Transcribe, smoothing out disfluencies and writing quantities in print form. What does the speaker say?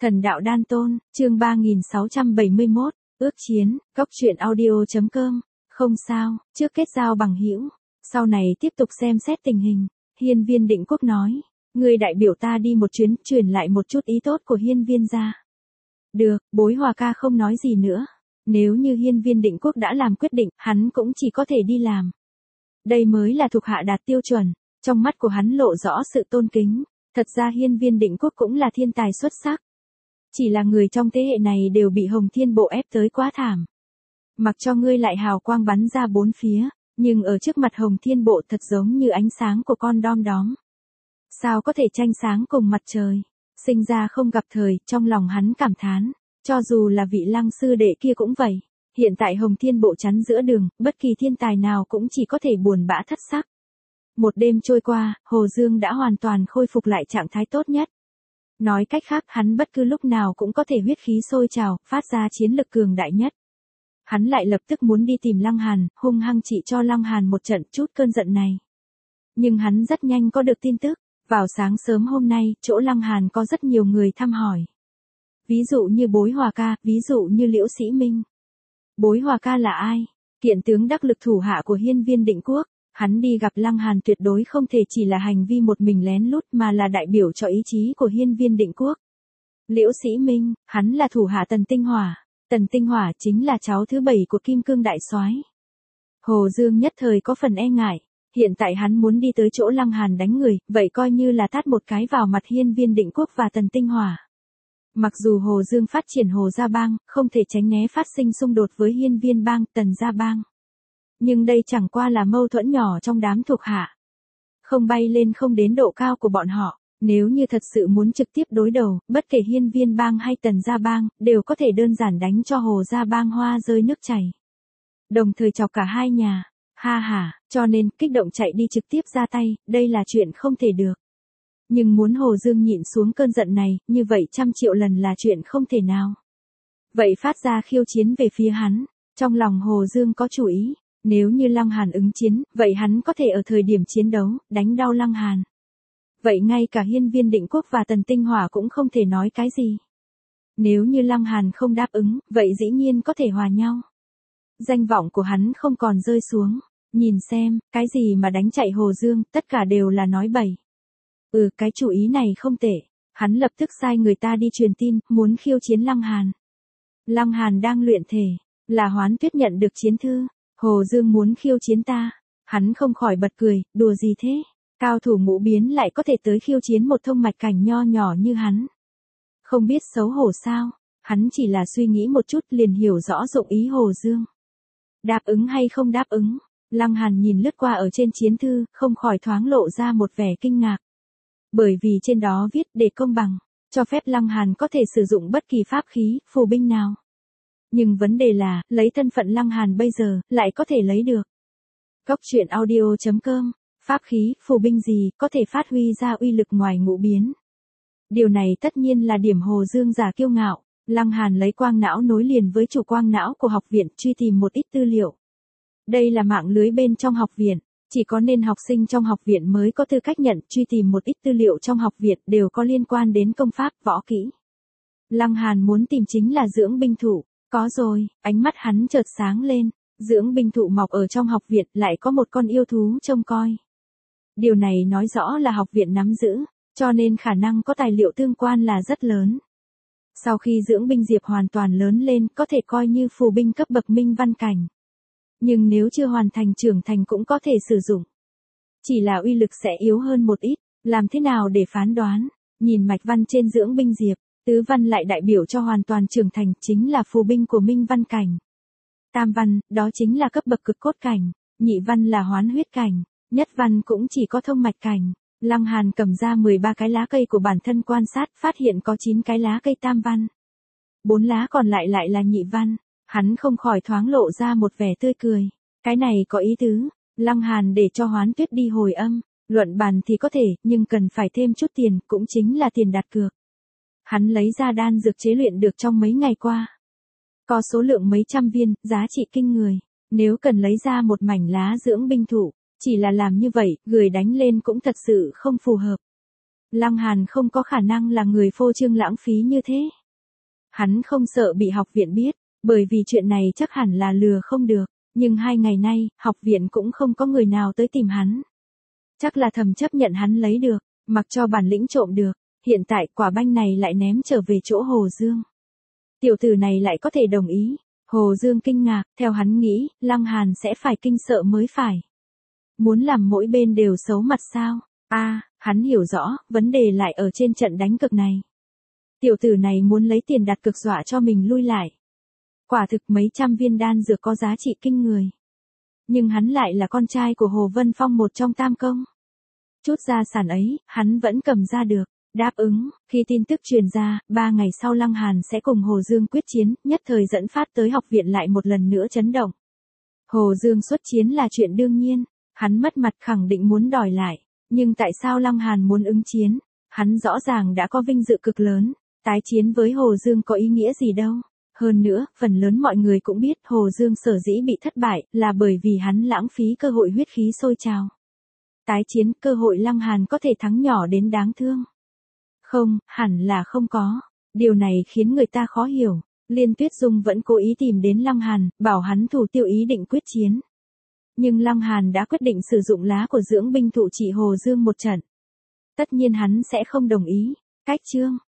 Thần đạo đan tôn, chương 3671, ước chiến, góc truyện audio.com, không sao, trước kết giao bằng hữu, sau này tiếp tục xem xét tình hình. Hiên Viên Định Quốc nói, người đại biểu ta đi một chuyến, truyền lại một chút ý tốt của Hiên Viên gia. Được, Bối Hòa ca không nói gì nữa. Nếu như Hiên Viên Định Quốc đã làm quyết định, hắn cũng chỉ có thể đi làm. Đây mới là thuộc hạ đạt tiêu chuẩn, trong mắt của hắn lộ rõ sự tôn kính. Thật ra Hiên Viên Định Quốc cũng là thiên tài xuất sắc. Chỉ là người trong thế hệ này đều bị Hồng Thiên Bộ ép tới quá thảm. Mặc cho ngươi lại hào quang bắn ra bốn phía, nhưng ở trước mặt Hồng Thiên Bộ thật giống như ánh sáng của con đom đóm. Sao có thể tranh sáng cùng mặt trời? Sinh ra không gặp thời, trong lòng hắn cảm thán. Cho dù là vị Lăng sư đệ kia cũng vậy. Hiện tại Hồng Thiên Bộ chắn giữa đường, bất kỳ thiên tài nào cũng chỉ có thể buồn bã thất sắc. Một đêm trôi qua, Hồ Dương đã hoàn toàn khôi phục lại trạng thái tốt nhất. Nói cách khác, hắn bất cứ lúc nào cũng có thể huyết khí sôi trào, phát ra chiến lực cường đại nhất. Hắn lại lập tức muốn đi tìm Lăng Hàn, hung hăng trị cho Lăng Hàn một trận chút cơn giận này. Nhưng hắn rất nhanh có được tin tức, vào sáng sớm hôm nay, chỗ Lăng Hàn có rất nhiều người thăm hỏi. Ví dụ như Bối Hòa ca, ví dụ như Liễu Sĩ Minh. Bối Hòa ca là ai? Kiện tướng đắc lực thủ hạ của Hiên Viên Định Quốc. Hắn đi gặp Lăng Hàn tuyệt đối không thể chỉ là hành vi một mình lén lút mà là đại biểu cho ý chí của Hiên Viên Định Quốc. Liễu Sĩ Minh, hắn là thủ hạ Tần Tinh Hỏa. Tần Tinh Hỏa chính là cháu thứ 7 của Kim Cương Đại Soái. Hồ Dương nhất thời có phần e ngại. Hiện tại hắn muốn đi tới chỗ Lăng Hàn đánh người, vậy coi như là tát một cái vào mặt Hiên Viên Định Quốc và Tần Tinh Hỏa. Mặc dù Hồ Dương phát triển Hồ Gia Bang, không thể tránh né phát sinh xung đột với Hiên Viên Bang, Tần Gia Bang. Nhưng đây chẳng qua là mâu thuẫn nhỏ trong đám thuộc hạ. Không bay lên không đến độ cao của bọn họ. Nếu như thật sự muốn trực tiếp đối đầu, bất kể Hiên Viên Bang hay Tần Gia Bang, đều có thể đơn giản đánh cho Hồ Gia Bang hoa rơi nước chảy. Đồng thời chọc cả hai nhà. Ha ha, cho nên kích động chạy đi trực tiếp ra tay, đây là chuyện không thể được. Nhưng muốn Hồ Dương nhịn xuống cơn giận này, như vậy 100 triệu lần là chuyện không thể nào. Vậy phát ra khiêu chiến về phía hắn. Trong lòng Hồ Dương có chủ ý. Nếu như Lăng Hàn ứng chiến, vậy hắn có thể ở thời điểm chiến đấu, đánh đau Lăng Hàn. Vậy ngay cả Hiên Viên Định Quốc và Tần Tinh Hỏa cũng không thể nói cái gì. Nếu như Lăng Hàn không đáp ứng, vậy dĩ nhiên có thể hòa nhau. Danh vọng của hắn không còn rơi xuống. Nhìn xem, cái gì mà đánh chạy Hồ Dương, tất cả đều là nói bậy. Cái chủ ý này không tệ. Hắn lập tức sai người ta đi truyền tin, muốn khiêu chiến Lăng Hàn. Lăng Hàn đang luyện thể, là Hoán Tuyết nhận được chiến thư. Hồ Dương muốn khiêu chiến ta. Hắn không khỏi bật cười, đùa gì thế? Cao thủ ngũ biến lại có thể tới khiêu chiến một thông mạch cảnh nho nhỏ như hắn. Không biết xấu hổ sao? Hắn chỉ là suy nghĩ một chút liền hiểu rõ dụng ý Hồ Dương. Đáp ứng hay không đáp ứng? Lăng Hàn nhìn lướt qua ở trên chiến thư, không khỏi thoáng lộ ra một vẻ kinh ngạc. Bởi vì trên đó viết để công bằng, cho phép Lăng Hàn có thể sử dụng bất kỳ pháp khí, phù binh nào. Nhưng vấn đề là, lấy thân phận Lăng Hàn bây giờ, lại có thể lấy được. Góc truyện audio.com, pháp khí, phù binh gì, có thể phát huy ra uy lực ngoài ngũ biến. Điều này tất nhiên là điểm Hồ Dương giả kiêu ngạo. Lăng Hàn lấy quang não nối liền với chủ quang não của học viện, truy tìm một ít tư liệu. Đây là mạng lưới bên trong học viện, chỉ có nên học sinh trong học viện mới có tư cách nhận, truy tìm một ít tư liệu trong học viện đều có liên quan đến công pháp, võ kỹ. Lăng Hàn muốn tìm chính là dưỡng binh thủ. Có rồi, ánh mắt hắn chợt sáng lên, dưỡng binh thụ mọc ở trong học viện lại có một con yêu thú trông coi. Điều này nói rõ là học viện nắm giữ, cho nên khả năng có tài liệu tương quan là rất lớn. Sau khi dưỡng binh diệp hoàn toàn lớn lên có thể coi như phù binh cấp bậc minh văn cảnh. Nhưng nếu chưa hoàn thành trưởng thành cũng có thể sử dụng. Chỉ là uy lực sẽ yếu hơn một ít, làm thế nào để phán đoán, nhìn mạch văn trên dưỡng binh diệp. Tứ văn lại đại biểu cho hoàn toàn trưởng thành, chính là phù binh của minh văn cảnh. Tam văn, đó chính là cấp bậc cực cốt cảnh. Nhị văn là hoán huyết cảnh. Nhất văn cũng chỉ có thông mạch cảnh. Lăng Hàn cầm ra 13 cái lá cây của bản thân quan sát, phát hiện có 9 cái lá cây tam văn. 4 lá còn lại là nhị văn. Hắn không khỏi thoáng lộ ra một vẻ tươi cười. Cái này có ý tứ. Lăng Hàn để cho Hoán Tuyết đi hồi âm. Luận bàn thì có thể, nhưng cần phải thêm chút tiền, cũng chính là tiền đặt cược. Hắn lấy ra đan dược chế luyện được trong mấy ngày qua. Có số lượng mấy trăm viên, giá trị kinh người. Nếu cần lấy ra một mảnh lá dưỡng binh thủ, chỉ là làm như vậy, người đánh lên cũng thật sự không phù hợp. Lăng Hàn không có khả năng là người phô trương lãng phí như thế. Hắn không sợ bị học viện biết, bởi vì chuyện này chắc hẳn là lừa không được, nhưng 2 ngày nay, học viện cũng không có người nào tới tìm hắn. Chắc là thầm chấp nhận hắn lấy được, mặc cho bản lĩnh trộm được, hiện tại quả banh này lại ném trở về chỗ Hồ Dương. Tiểu tử này lại có thể đồng ý. Hồ Dương kinh ngạc, theo hắn nghĩ, Lăng Hàn sẽ phải kinh sợ mới phải. Muốn làm mỗi bên đều xấu mặt sao? Hắn hiểu rõ, vấn đề lại ở trên trận đánh cược này. Tiểu tử này muốn lấy tiền đặt cược dọa cho mình lui lại. Quả thực mấy trăm viên đan dược có giá trị kinh người. Nhưng hắn lại là con trai của Hồ Vân Phong một trong tam công. Chút gia sản ấy, hắn vẫn cầm ra được. Đáp ứng, khi tin tức truyền ra, 3 ngày sau Lăng Hàn sẽ cùng Hồ Dương quyết chiến, nhất thời dẫn phát tới học viện lại một lần nữa chấn động. Hồ Dương xuất chiến là chuyện đương nhiên, hắn mất mặt khẳng định muốn đòi lại, nhưng tại sao Lăng Hàn muốn ứng chiến? Hắn rõ ràng đã có vinh dự cực lớn, tái chiến với Hồ Dương có ý nghĩa gì đâu. Hơn nữa, phần lớn mọi người cũng biết Hồ Dương sở dĩ bị thất bại là bởi vì hắn lãng phí cơ hội huyết khí sôi trào. Tái chiến, cơ hội Lăng Hàn có thể thắng nhỏ đến đáng thương. Không, hẳn là không có. Điều này khiến người ta khó hiểu. Liên Tuyết Dung vẫn cố ý tìm đến Lăng Hàn, bảo hắn thủ tiêu ý định quyết chiến. Nhưng Lăng Hàn đã quyết định sử dụng lá của dưỡng binh thụ trị Hồ Dương một trận. Tất nhiên hắn sẽ không đồng ý. Cách chương